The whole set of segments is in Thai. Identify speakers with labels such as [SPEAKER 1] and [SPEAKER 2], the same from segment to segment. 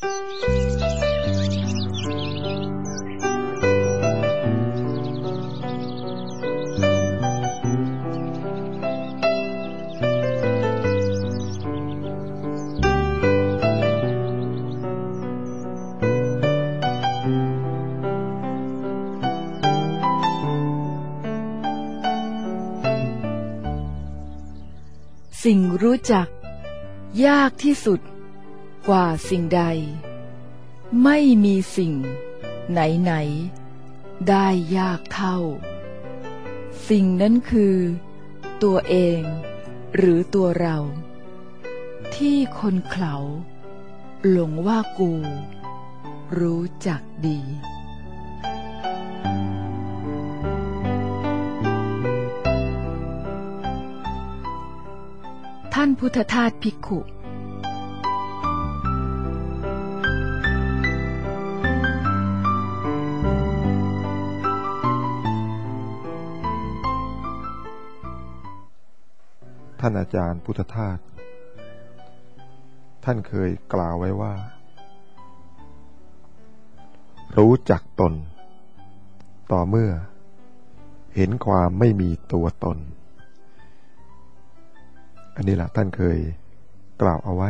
[SPEAKER 1] สิ่งรู้จักยากที่สุดกว่าสิ่งใดไม่มีสิ่งไหนๆได้ยากเท่าสิ่งนั้นคือตัวเองหรือตัวเราที่คนเขาหลงว่ากูรู้จักดีท่านพุทธทาสภิกขุ
[SPEAKER 2] ท่านอาจารย์พุทธทาสท่านเคยกล่าวไว้ว่ารู้จักตนต่อเมื่อเห็นความไม่มีตัวตนอันนี้แหละท่านเคยกล่าวเอาไว้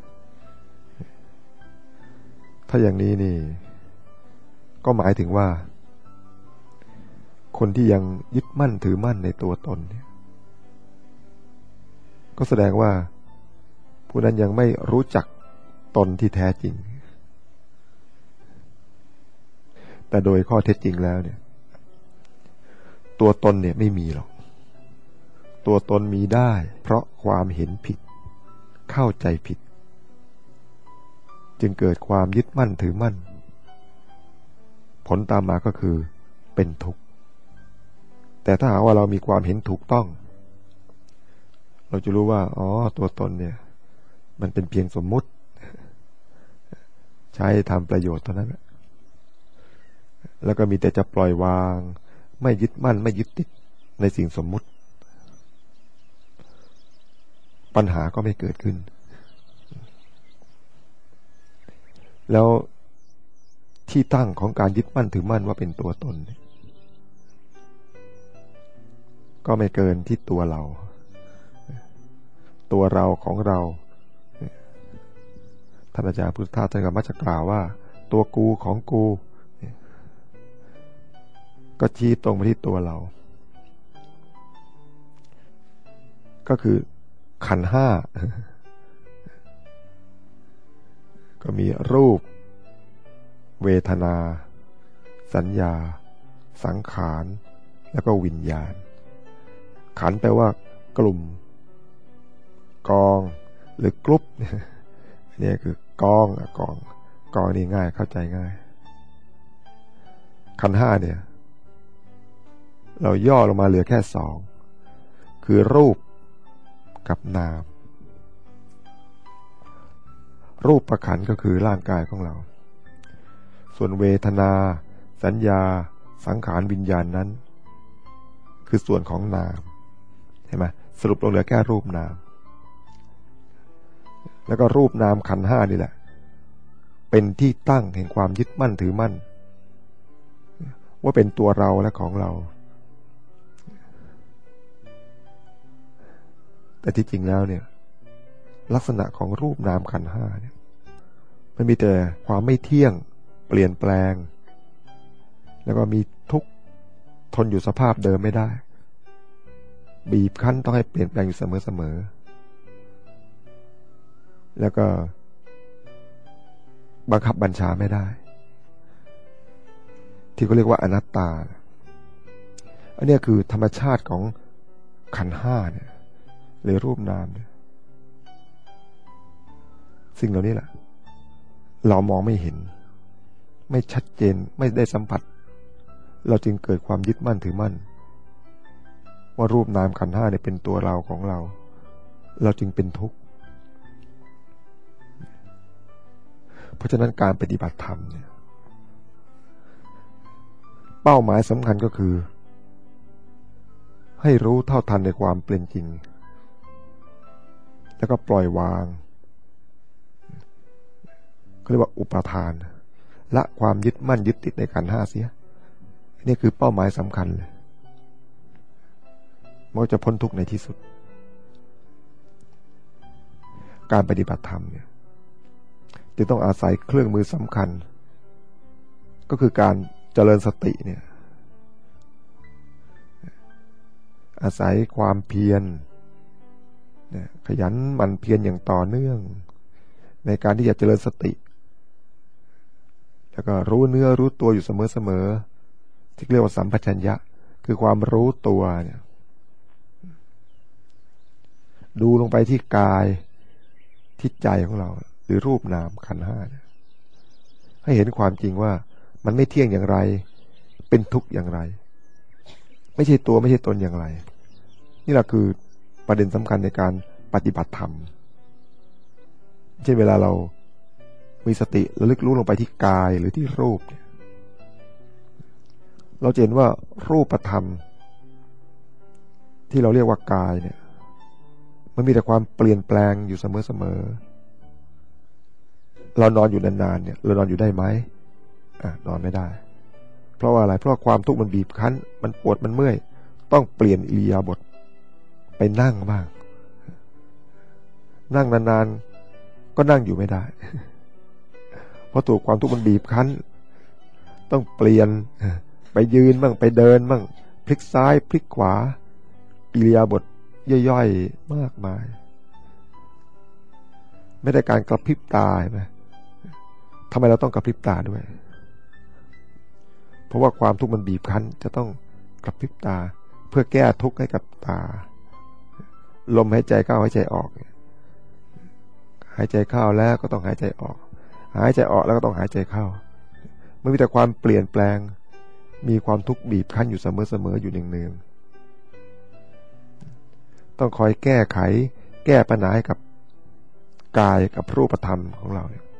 [SPEAKER 2] ถ้าอย่างนี้นี่ก็หมายถึงว่าคนที่ยังยึดมั่นถือมั่นในตัวตนเนี่ยก็แสดงว่าผู้นั้นยังไม่รู้จักตนที่แท้จริงแต่โดยข้อเท็จจริงแล้วเนี่ยตัวตนเนี่ยไม่มีหรอกตัวตนมีได้เพราะความเห็นผิดเข้าใจผิดจึงเกิดความยึดมั่นถือมั่นผลตามมาก็คือเป็นทุกข์แต่ถ้าหากว่าเรามีความเห็นถูกต้องเราจะรู้ว่าอ๋อตัวตนเนี่ยมันเป็นเพียงสมมุติใช้ทำประโยชน์เท่านั้นแล้วก็มีแต่จะปล่อยวางไม่ยึดมั่นไม่ยึดติดในสิ่งสมมุติปัญหาก็ไม่เกิดขึ้นแล้วที่ตั้งของการยึดมั่นถือมั่นว่าเป็นตัวตนก็ไม่เกินที่ตัวเราของเราท่านอาจารย์พุทธทาสท่านก็มักจะกล่าวว่าตัวกูของกูก็ชี้ตรงไปที่ตัวเราก็คือขันธ์ห้าก็มีรูปเวทนาสัญญาสังขารแล้วก็วิญญาณขันธ์แปลว่ากลุ่มกองหรือกรุ๊ปนี่คือกองนี่ง่ายเข้าใจง่ายขันธ์ห้าเนี่ยเราย่อลงมาเหลือแค่สองคือรูปกับนามรูปประขันก็คือร่างกายของเราส่วนเวทนาสัญญาสังขารวิญญาณนั้นคือส่วนของนามใช่ไหมสรุปลงเหลือแค่รูปนามแล้วก็รูปนามขันธ์ห้านี่แหละเป็นที่ตั้งแห่งความยึดมั่นถือมั่นว่าเป็นตัวเราและของเราแต่ที่จริงแล้วเนี่ยลักษณะของรูปนามขันธ์ห้าเนี่ยมันมีแต่ความไม่เที่ยงเปลี่ยนแปลงแล้วก็มีทุกข์ทนอยู่สภาพเดิมไม่ได้บีบคั้นต้องให้เปลี่ยนแปลงอยู่เสมอแล้วก็บังคับบัญชาไม่ได้ที่เขาเรียกว่าอนัตตาอันนี้คือธรรมชาติของขันธ์ห้าเนี่ยหรือรูปนามเนี่ยสิ่งเหล่านี้แหละเรามองไม่เห็นไม่ชัดเจนไม่ได้สัมผัสเราจึงเกิดความยึดมั่นถือมั่นว่ารูปนามขันธ์ห้าเนี่ยเป็นตัวเราของเราจึงเป็นทุกข์เพราะฉะนั้นการปฏิบัติธรรมเนี่ยเป้าหมายสำคัญก็คือให้รู้เท่าทันในความเป็นจริงแล้วก็ปล่อยวางเขาเรียกว่าอุปาทานละความยึดมั่นยึดติดในขันธ์ห้าเสียนี่คือเป้าหมายสำคัญเลยมันจะพ้นทุกข์ในที่สุดการปฏิบัติธรรมเนี่ยจะต้องอาศัยเครื่องมือสำคัญก็คือการเจริญสติเนี่ยอาศัยความเพียรขยันหมั่นเพียรอย่างต่อเนื่องในการที่จะเจริญสติแล้วก็รู้เนื้อรู้ตัวอยู่เสมอๆที่เรียกว่าสัมปชัญญะคือความรู้ตัวเนี่ยดูลงไปที่กายที่ใจของเราหรือรูปนามขันธ์ห้าเนี่ยให้เห็นความจริงว่ามันไม่เที่ยงอย่างไรเป็นทุกข์อย่างไรไม่ใช่ตัวไม่ใช่ตนอย่างไรนี่แหละคือประเด็นสำคัญในการปฏิบัติธรรมเช่นเวลาเรามีสติระลึกรู้ลงไปที่กายหรือที่รูปเนี่ยเราจะเห็นว่ารูปธรรมที่เราเรียกว่ากายเนี่ยมันมีแต่ความเปลี่ยนแปลงอยู่เสมอเรานอนอยู่นานๆเนี่ยเรานอนอยู่ได้ไหมนอนไม่ได้เพราะว่าอะไรเพราะความทุกข์มันบีบคั้นมันปวดมันเมื่อยต้องเปลี่ยนอิริยาบถไปนั่งบ้างนั่งนานๆก็นั่งอยู่ไม่ได้เพราะถูกความทุกข์มันบีบคั้นต้องเปลี่ยนไปยืนบ้างไปเดินบ้างพลิกซ้ายพลิกขวาอิริยาบถย่อยๆมากมายไม่ได้การกระพริบตาใช่ไหมทำไมเราต้องกระพริบตาด้วยเพราะว่าความทุกข์มันบีบคั้นจะต้องกระพริบตาเพื่อแก้ทุกข์ให้กับตาลมหายใจเข้าหายใจออกหายใจเข้าแล้วก็ต้องหายใจออกหายใจออกแล้วก็ต้องหายใจเข้ามันมีแต่ความเปลี่ยนแปลงมีความทุกข์บีบคั้นอยู่เสมอๆอยู่เนืองๆต้องคอยแก้ไขแก้ปัญหาให้กับกายกับรูปธรรมของเราเนี่ย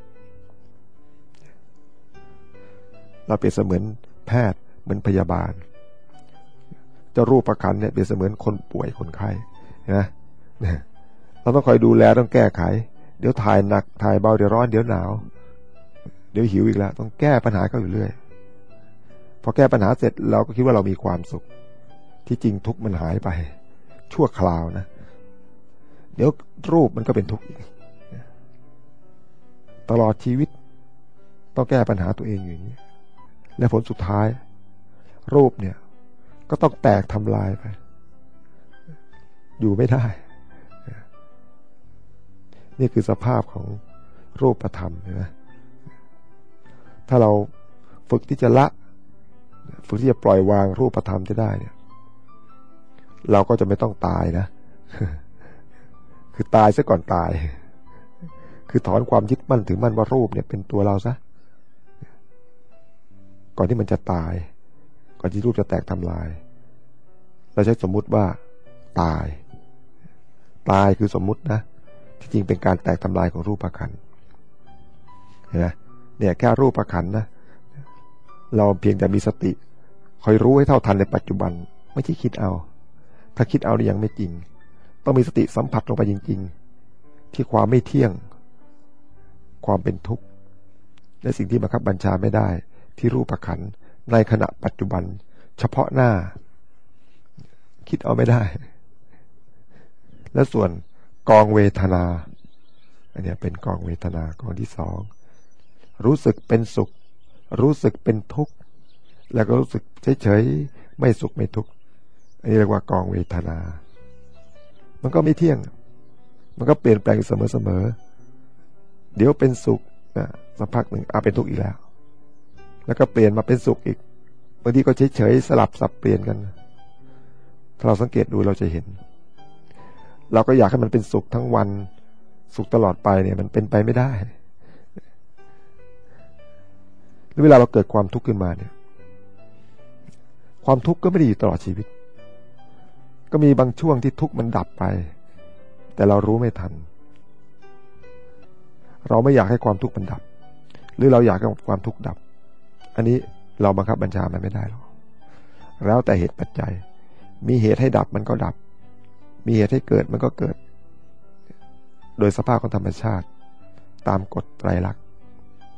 [SPEAKER 2] เราเปรียบเสมือนแพทย์เหมือนพยาบาลเจ้ารูปขันธ์เนี่ยเปรียบเสมือนคนป่วยคนไข้นะเราต้องคอยดูแลต้องแก้ไขเดี๋ยวถ่ายหนักถ่ายเบาเดี๋ยวร้อนเดี๋ยวหนาวเดี๋ยวหิวอีกแล้วต้องแก้ปัญหาเขาอยู่เรื่อยพอแก้ปัญหาเสร็จเราก็คิดว่าเรามีความสุขที่จริงทุกข์มันหายไปชั่วคราวนะเดี๋ยวรูปมันก็เป็นทุกข์อีกตลอดชีวิตต้องแก้ปัญหาตัวเองอย่างนี้และผลสุดท้ายรูปเนี่ยก็ต้องแตกทำลายไปอยู่ไม่ได้นี่คือสภาพของรูปธรรมนะถ้าเราฝึกที่จะละฝึกที่จะปล่อยวางรูปธรรมจะได้เนี่ยเราก็จะไม่ต้องตายนะคือตายซะก่อนตายคือถอนความยึดมั่นถือมั่นว่ารูปเนี่ยเป็นตัวเราซะก่อนที่มันจะตายก่อนที่รูปจะแตกทำลายเราใช้สมมุติว่าตายคือสมมุตินะที่จริงเป็นการแตกทำลายของรูปขันธ์เห็นไหมเนี่ยแค่รูปขันธ์นะเราเพียงแต่มีสติคอยรู้ให้เท่าทันในปัจจุบันไม่ใช่คิดเอาถ้าคิดเอานี่ยังไม่จริงต้องมีสติสัมผัสลงไปจริงๆที่ความไม่เที่ยงความเป็นทุกข์และสิ่งที่บังคับบัญชาไม่ได้ที่รูปขันธ์ในขณะปัจจุบันเฉพาะหน้าคิดเอาไม่ได้และส่วนกองเวทนาอันนี้เป็นกองเวทนากองที่สองรู้สึกเป็นสุขรู้สึกเป็นทุกข์แล้วก็รู้สึกเฉยๆไม่สุขไม่ทุกข์อันนี้เรียกว่ากองเวทนามันก็ไม่เที่ยงมันก็เปลี่ยนแปลงเสมอๆเดี๋ยวเป็นสุขสักพักหนึ่งเป็นทุกข์อีกแล้วก็เปลี่ยนมาเป็นสุขอีกบางทีก็เฉยๆสลับสับเปลี่ยนกันถ้าเราสังเกตดูเราจะเห็นเราก็อยากให้มันเป็นสุขทั้งวันสุขตลอดไปเนี่ยมันเป็นไปไม่ได้หรือเวลาเราเกิดความทุกข์ขึ้นมาเนี่ยความทุกข์ก็ไม่ได้อยู่ตลอดชีวิตก็มีบางช่วงที่ทุกข์มันดับไปแต่เรารู้ไม่ทันเราไม่อยากให้ความทุกข์มันดับหรือเราอยากให้ความทุกข์ดับอันนี้เราบังคับบัญชามันไม่ได้หรอกแล้วแต่เหตุปัจจัยมีเหตุให้ดับมันก็ดับมีเหตุให้เกิดมันก็เกิดโดยสภาพของธรรมชาติตามกฎไตรลักษณ์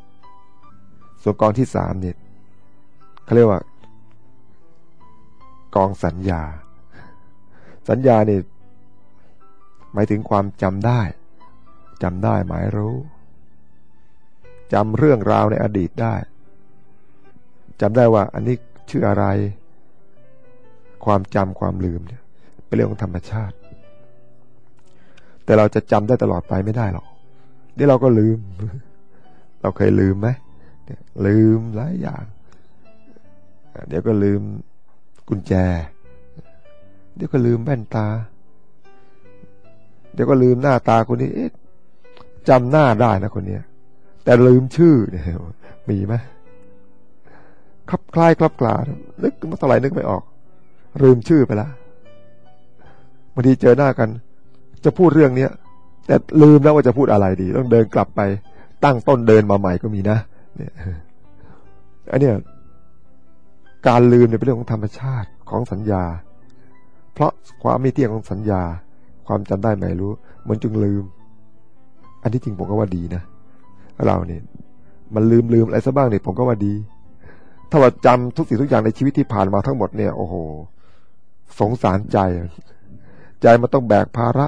[SPEAKER 2] ส่วนกองที่สามเนี่ยเขาเรียกว่ากองสัญญาสัญญาเนี่ยหมายถึงความจำได้หมายรู้จำเรื่องราวในอดีตได้จำได้ว่าอันนี้ชื่ออะไรความจำความลืมเนี่ยเป็นเรื่องของธรรมชาติแต่เราจะจำได้ตลอดไปไม่ได้หรอกเดี๋ยวเราก็ลืมเราเคยลืมไหมลืมหลายอย่างเดี๋ยวก็ลืมกุญแจเดี๋ยวก็ลืมแว่นตาเดี๋ยวก็ลืมหน้าตาคนนี้จำหน้าได้นะคนนี้แต่ลืมชื่อเนี่ยมีไหมคลับคล้ายคลับคลานึกมาเท่าไหร่นึกไม่ออกลืมชื่อไปแล้วบางทีเจอหน้ากันจะพูดเรื่องเนี้ยแต่ลืมแล้วว่าจะพูดอะไรดีต้องเดินกลับไปตั้งต้นเดินมาใหม่ก็มีนะเนี่ยอันเนี้ยการลืมเนี่ยเป็นเรื่องของธรรมชาติของสัญญาเพราะความไม่เที่ยงของสัญญาความจำได้ไม่รู้มันจึงลืมอันที่จริงผมก็ว่าดีนะเราเนี่ยมันลืมอะไรซะบ้างเนี่ยผมก็ว่าดีถ้าเราจำทุกสิ่งทุกอย่างในชีวิตที่ผ่านมาทั้งหมดเนี่ยโอ้โหสงสารใจมันต้องแบกภาระ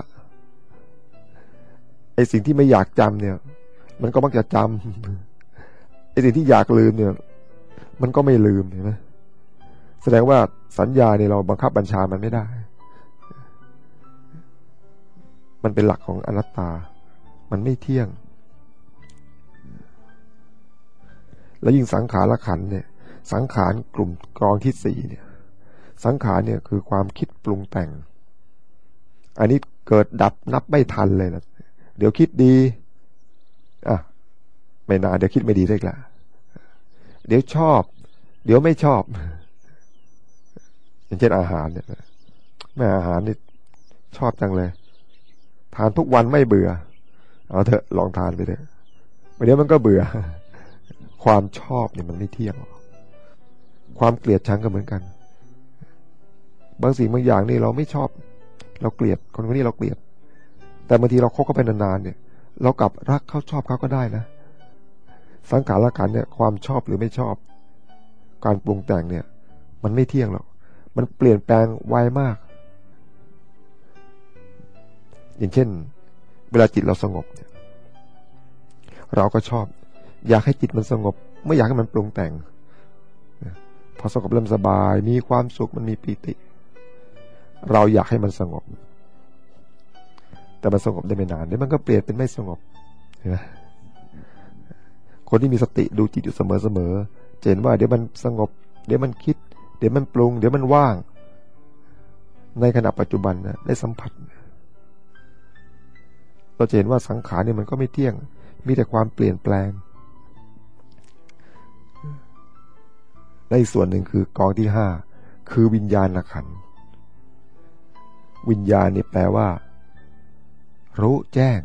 [SPEAKER 2] ไอ้สิ่งที่ไม่อยากจำเนี่ยมันก็มักจะจำไอ้สิ่งที่อยากลืมเนี่ยมันก็ไม่ลืมเห็นไหมแสดงว่าสัญญาเนี่ยเราบังคับบัญชามันไม่ได้มันเป็นหลักของอนัตตามันไม่เที่ยงแล้วยิ่งสังขารขันธ์เนี่ยสังขารกลุ่มกองที่สี่เนี่ยสังขารเนี่ยคือความคิดปรุงแต่งอันนี้เกิดดับนับไม่ทันเลยนะเดี๋ยวคิดดีไม่นานเดี๋ยวคิดไม่ดีได้ละเดี๋ยวชอบเดี๋ยวไม่ชอบอย่างเช่นอาหารเนี่ยแม่อาหารนี่ชอบจังเลยทานทุกวันไม่เบื่อเอาเถอะลองทานไปเถอะเดี๋ยวมันก็เบื่อความชอบเนี่ยมันไม่เที่ยงความเกลียดชังก็เหมือนกันบางสิ่งบางอย่างนี่เราไม่ชอบเราเกลียดคนนี้เราเกลียดแต่บางทีเราคบกันไปนานๆเนี่ยเรากลับรักเขาชอบเขาก็ได้นะสังขารขันธ์เนี่ยความชอบหรือไม่ชอบการปรุงแต่งเนี่ยมันไม่เที่ยงหรอกมันเปลี่ยนแปลงไวมากอย่างเช่นเวลาจิตเราสงบเนี่ยเราก็ชอบอยากให้จิตมันสงบไม่อยากให้มันปรุงแต่งพอสงบเริ่มสบายมีความสุขมันมีปีติเราอยากให้มันสงบแต่มันสงบได้ไม่นานเดี๋ยวมันก็เปลี่ยนเป็นไม่สงบเห็นไหมคนที่มีสติดูจิตอยู่เสมอๆจะเห็นว่าเดี๋ยวมันสงบเดี๋ยวมันคิดเดี๋ยวมันปรุงเดี๋ยวมันว่างในขณะปัจจุบันนะได้สัมผัสเราจะเห็นว่าสังขารเนี่ยมันก็ไม่เที่ยงมีแต่ความเปลี่ยนแปลงและอีกส่วนหนึ่งคือกองที่ห้าคือวิญญาณขันธ์วิญญาณนี่แปลว่ารู้แจ้ง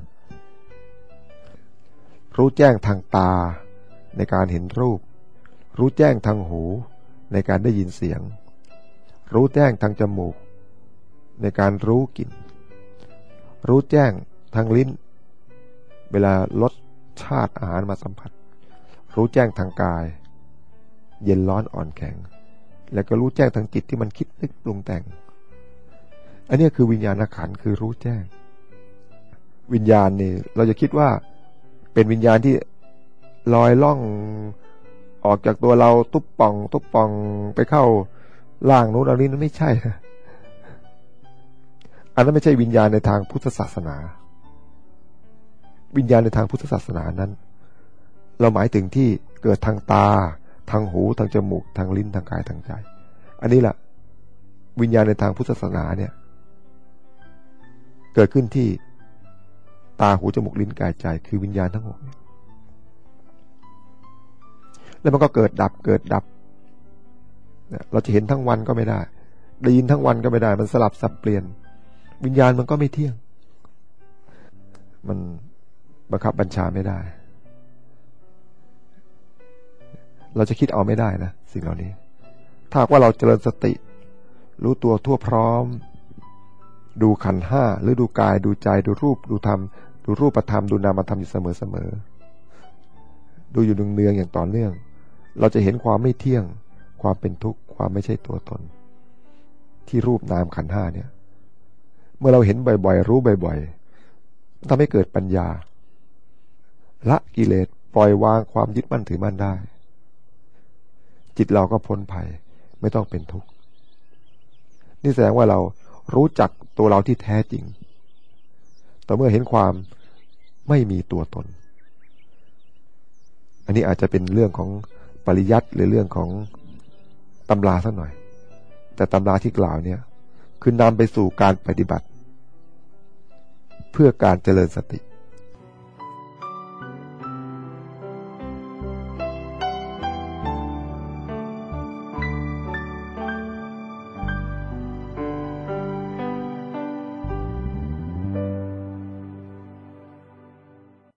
[SPEAKER 2] ทางตาในการเห็นรูปรู้แจ้งทางหูในการได้ยินเสียงรู้แจ้งทางจมูกในการรู้กลิ่นรู้แจ้งทางลิ้นเวลารสชาติอาหารมาสัมผัสรู้แจ้งทางกายเย็นร้อนอ่อนแข็งแล้วก็รู้แจ้งทางจิตที่มันคิดนึกปรุงแต่งอันนี้คือวิญญาณขันธ์คือรู้แจ้งวิญญาณนี่เราจะคิดว่าเป็นวิญญาณที่ลอยล่องออกจากตัวเราตุ๊บป่องไปเข้าล่างนู้นอันนี้นั้นไม่ใช่อันนั้นไม่ใช่วิญญาณในทางพุทธศาสนาวิญญาณในทางพุทธศาสนานั้นเราหมายถึงที่เกิดทางตาทางหูทางจมูกทางลิ้นทางกายทางใจอันนี้แหละวิญญาณในทางพุทธศาสนาเนี่ยเกิดขึ้นที่ตาหูจมูกลิ้นกายใจคือวิญญาณทั้งหกแล้วมันก็เกิดดับเราจะเห็นทั้งวันก็ไม่ได้ได้ยินทั้งวันก็ไม่ได้มันสลับสับเปลี่ยนวิญญาณมันก็ไม่เที่ยงมันบังคับบัญชาไม่ได้เราจะคิดเอาไม่ได้นะสิ่งเหล่านี้ถ้าว่าเราเจริญสติรู้ตัวทั่วพร้อมดูขันธ์ห้าหรือดูกายดูใจดูรูปดูธรรมดูรูปธรรมดูนามธรรมอยู่เสมอดูอยู่เนืองๆอย่างต่อเนื่องเราจะเห็นความไม่เที่ยงความเป็นทุกข์ความไม่ใช่ตัวตนที่รูปนามขันธ์ห้าเนี่ยเมื่อเราเห็นบ่อยๆรู้บ่อยๆทำให้เกิดปัญญาละกิเลสปล่อยวางความยึดมั่นถือมั่นได้จิตเราก็พ้นภัยไม่ต้องเป็นทุกข์นี่แสดงว่าเรารู้จักตัวเราที่แท้จริงแต่เมื่อเห็นความไม่มีตัวตนอันนี้อาจจะเป็นเรื่องของปริยัติหรือเรื่องของตำราสักหน่อยแต่ตำราที่กล่าวเนี่ยคือนำไปสู่การปฏิบัติเพื่อการเจริญสติ